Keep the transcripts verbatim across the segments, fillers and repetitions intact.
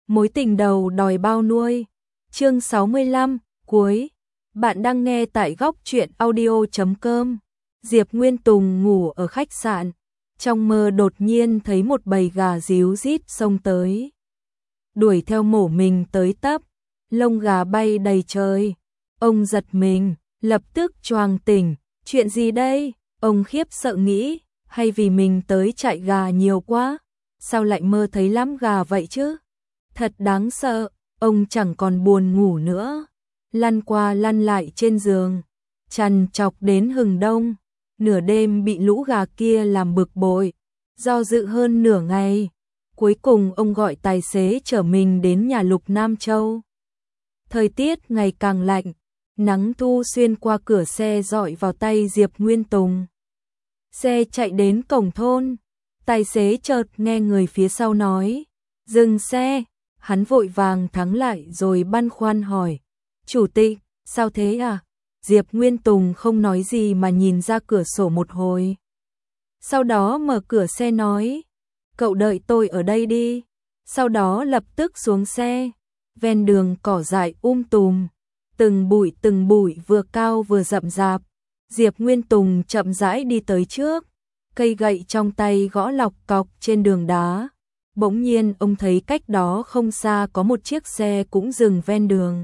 Mối tình đầu đòi bao nuôi. Chương sáu mươi lăm, cuối. Bạn đang nghe tại góc truyện audio chấm com. Diệp Nguyên Tùng ngủ ở khách sạn, trong mơ đột nhiên thấy một bầy gà ríu rít xông tới. Đuổi theo mổ mình tới tấp, lông gà bay đầy trời. Ông giật mình, lập tức choàng tỉnh, chuyện gì đây? Ông khiếp sợ nghĩ, hay vì mình tới chạy gà nhiều quá, sao lại mơ thấy lắm gà vậy chứ? Thật đáng sợ, ông chẳng còn buồn ngủ nữa, lăn qua lăn lại trên giường, trằn trọc đến hừng đông, nửa đêm bị lũ gà kia làm bực bội, do dự hơn nửa ngày. Cuối cùng ông gọi tài xế chở mình đến nhà Lục Nam Châu. Thời tiết ngày càng lạnh, nắng thu xuyên qua cửa xe rọi vào tay Diệp Nguyên Tùng. Xe chạy đến cổng thôn, tài xế chợt nghe người phía sau nói, dừng xe, hắn vội vàng thắng lại rồi băn khoăn hỏi, chủ tịch, sao thế à? Diệp Nguyên Tùng không nói gì mà nhìn ra cửa sổ một hồi. Sau đó mở cửa xe nói, cậu đợi tôi ở đây đi. Sau đó lập tức xuống xe, ven đường cỏ dại um tùm, từng bụi từng bụi vừa cao vừa rậm rạp. Diệp Nguyên Tùng chậm rãi đi tới trước, cây gậy trong tay gõ lọc cọc trên đường đá. Bỗng nhiên ông thấy cách đó không xa có một chiếc xe cũng dừng ven đường.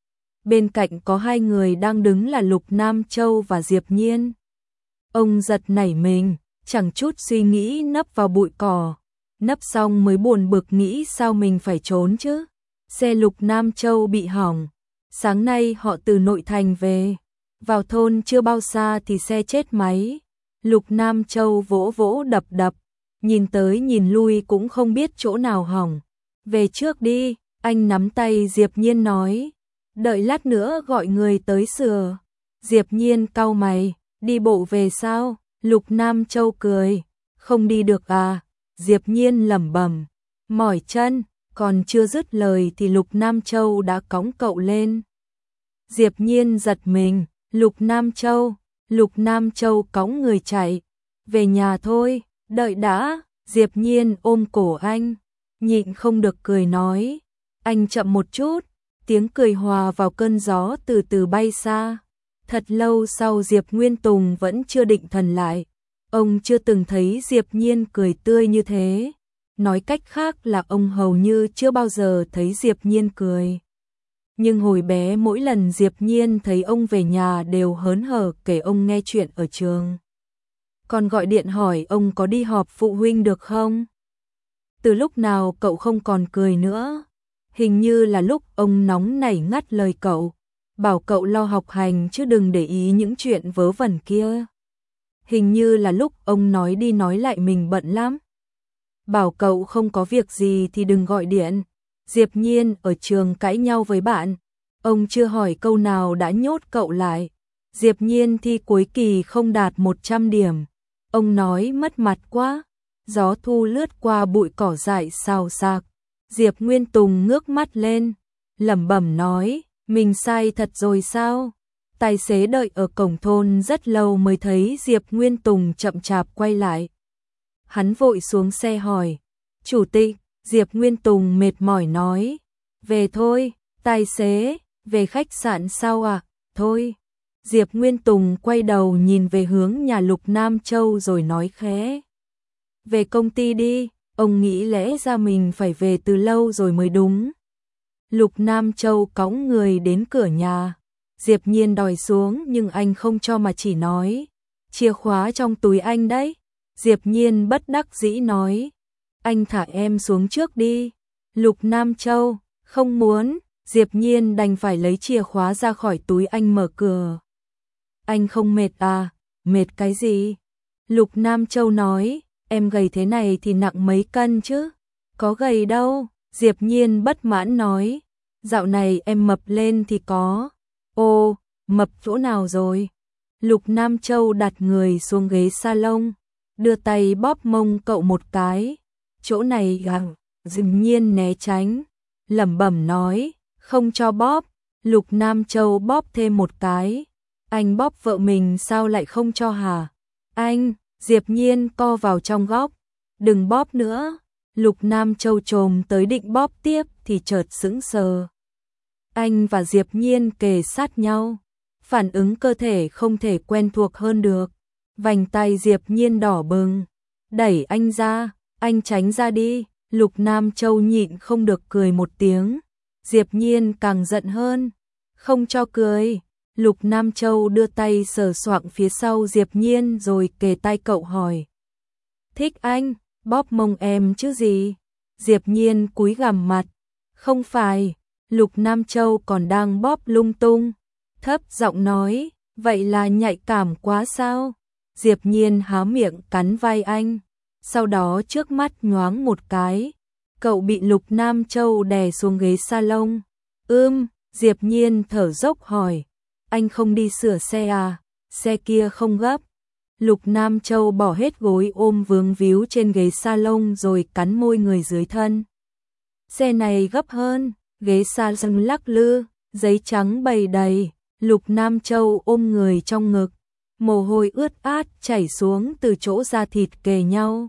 Bên cạnh có hai người đang đứng là Lục Nam Châu và Diệp Nhiên. Ông giật nảy mình, chẳng chút suy nghĩ nấp vào bụi cỏ. Nấp xong mới buồn bực nghĩ sao mình phải trốn chứ. Xe Lục Nam Châu bị hỏng. Sáng nay họ từ nội thành về. Vào thôn chưa bao xa thì xe chết máy. Lục Nam Châu vỗ vỗ đập đập. Nhìn tới nhìn lui cũng không biết chỗ nào hỏng. Về trước đi, anh nắm tay Diệp Nhiên nói. Đợi lát nữa gọi người tới sửa. Diệp Nhiên cau mày, đi bộ về sao? Lục Nam Châu cười, không đi được à? Diệp Nhiên lẩm bẩm, mỏi chân, còn chưa dứt lời thì Lục Nam Châu đã cõng cậu lên. Diệp Nhiên giật mình, Lục Nam Châu, Lục Nam Châu cõng người chạy, về nhà thôi, đợi đã. Diệp Nhiên ôm cổ anh, nhịn không được cười nói, anh chậm một chút. Tiếng cười hòa vào cơn gió từ từ bay xa. Thật lâu sau Diệp Nguyên Tùng vẫn chưa định thần lại. Ông chưa từng thấy Diệp Nhiên cười tươi như thế. Nói cách khác là ông hầu như chưa bao giờ thấy Diệp Nhiên cười. Nhưng hồi bé mỗi lần Diệp Nhiên thấy ông về nhà đều hớn hở kể ông nghe chuyện ở trường. Còn gọi điện hỏi ông có đi họp phụ huynh được không? Từ lúc nào cậu không còn cười nữa? Hình như là lúc ông nóng nảy ngắt lời cậu, bảo cậu lo học hành chứ đừng để ý những chuyện vớ vẩn kia. Hình như là lúc ông nói đi nói lại mình bận lắm. Bảo cậu không có việc gì thì đừng gọi điện. Diệp Nhiên ở trường cãi nhau với bạn, ông chưa hỏi câu nào đã nhốt cậu lại. Diệp Nhiên thi cuối kỳ không đạt một trăm điểm. Ông nói mất mặt quá. Gió thu lướt qua bụi cỏ dại xào xạc. Diệp Nguyên Tùng ngước mắt lên, lẩm bẩm nói, mình sai thật rồi sao? Tài xế đợi ở cổng thôn rất lâu mới thấy Diệp Nguyên Tùng chậm chạp quay lại. Hắn vội xuống xe hỏi, chủ tịch. Diệp Nguyên Tùng mệt mỏi nói, về thôi. Tài xế, về khách sạn sao à? Thôi. Diệp Nguyên Tùng quay đầu nhìn về hướng nhà Lục Nam Châu rồi nói khẽ, về công ty đi. Ông nghĩ lẽ ra mình phải về từ lâu rồi mới đúng. Lục Nam Châu cõng người đến cửa nhà. Diệp Nhiên đòi xuống nhưng anh không cho mà chỉ nói, chìa khóa trong túi anh đấy. Diệp Nhiên bất đắc dĩ nói, anh thả em xuống trước đi. Lục Nam Châu, không muốn. Diệp Nhiên đành phải lấy chìa khóa ra khỏi túi anh mở cửa. Anh không mệt à? Mệt cái gì? Lục Nam Châu nói, em gầy thế này thì nặng mấy cân chứ? Có gầy đâu. Diệp Nhiên bất mãn nói, dạo này em mập lên thì có. Ô, mập chỗ nào rồi? Lục Nam Châu đặt người xuống ghế salon, đưa tay bóp mông cậu một cái. Chỗ này gặng. Diệp Nhiên né tránh, lẩm bẩm nói, không cho bóp. Lục Nam Châu bóp thêm một cái. Anh bóp vợ mình sao lại không cho hả? Anh. Diệp Nhiên co vào trong góc, đừng bóp nữa. Lục Nam Châu trồm tới định bóp tiếp thì chợt sững sờ. Anh và Diệp Nhiên kề sát nhau, phản ứng cơ thể không thể quen thuộc hơn được. Vành tay Diệp Nhiên đỏ bừng, đẩy anh ra, anh tránh ra đi. Lục Nam Châu nhịn không được cười một tiếng, Diệp Nhiên càng giận hơn, không cho cười. Lục Nam Châu đưa tay sờ soạng phía sau Diệp Nhiên rồi kề tai cậu hỏi. Thích anh, bóp mông em chứ gì? Diệp Nhiên cúi gằm mặt, không phải. Lục Nam Châu còn đang bóp lung tung, thấp giọng nói, vậy là nhạy cảm quá sao? Diệp Nhiên há miệng cắn vai anh, sau đó trước mắt nhoáng một cái, cậu bị Lục Nam Châu đè xuống ghế salon. Ưm, Diệp Nhiên thở dốc hỏi, anh không đi sửa xe à? Xe kia không gấp. Lục Nam Châu bỏ hết gối ôm vướng víu trên ghế salon rồi cắn môi người dưới thân. Xe này gấp hơn. Ghế salon lắc lư, giấy trắng bày đầy. Lục Nam Châu ôm người trong ngực, mồ hôi ướt át chảy xuống từ chỗ da thịt kề nhau,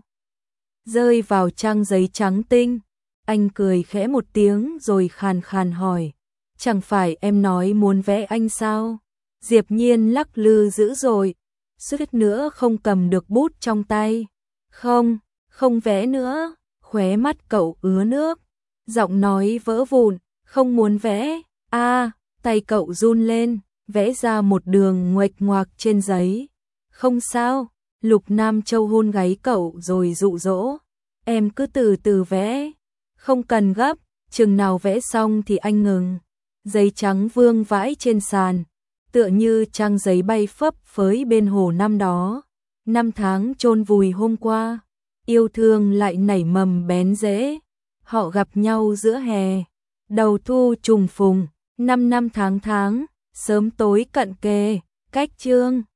rơi vào trang giấy trắng tinh. Anh cười khẽ một tiếng rồi khàn khàn hỏi, chẳng phải em nói muốn vẽ anh sao? Diệp Nhiên lắc lư dữ dội, suýt nữa không cầm được bút trong tay. Không, không vẽ nữa. Khóe mắt cậu ứa nước, giọng nói vỡ vụn, không muốn vẽ. A, tay cậu run lên, vẽ ra một đường nguệch ngoạc trên giấy. Không sao. Lục Nam Châu hôn gáy cậu rồi dụ dỗ, em cứ từ từ vẽ, không cần gấp, chừng nào vẽ xong thì anh ngừng. Giấy trắng vương vãi trên sàn, tựa như trang giấy bay phấp phới bên hồ năm đó. Năm tháng chôn vùi hôm qua, yêu thương lại nảy mầm bén rễ. Họ gặp nhau giữa hè, đầu thu trùng phùng, năm năm tháng tháng, sớm tối cận kề. Cách chương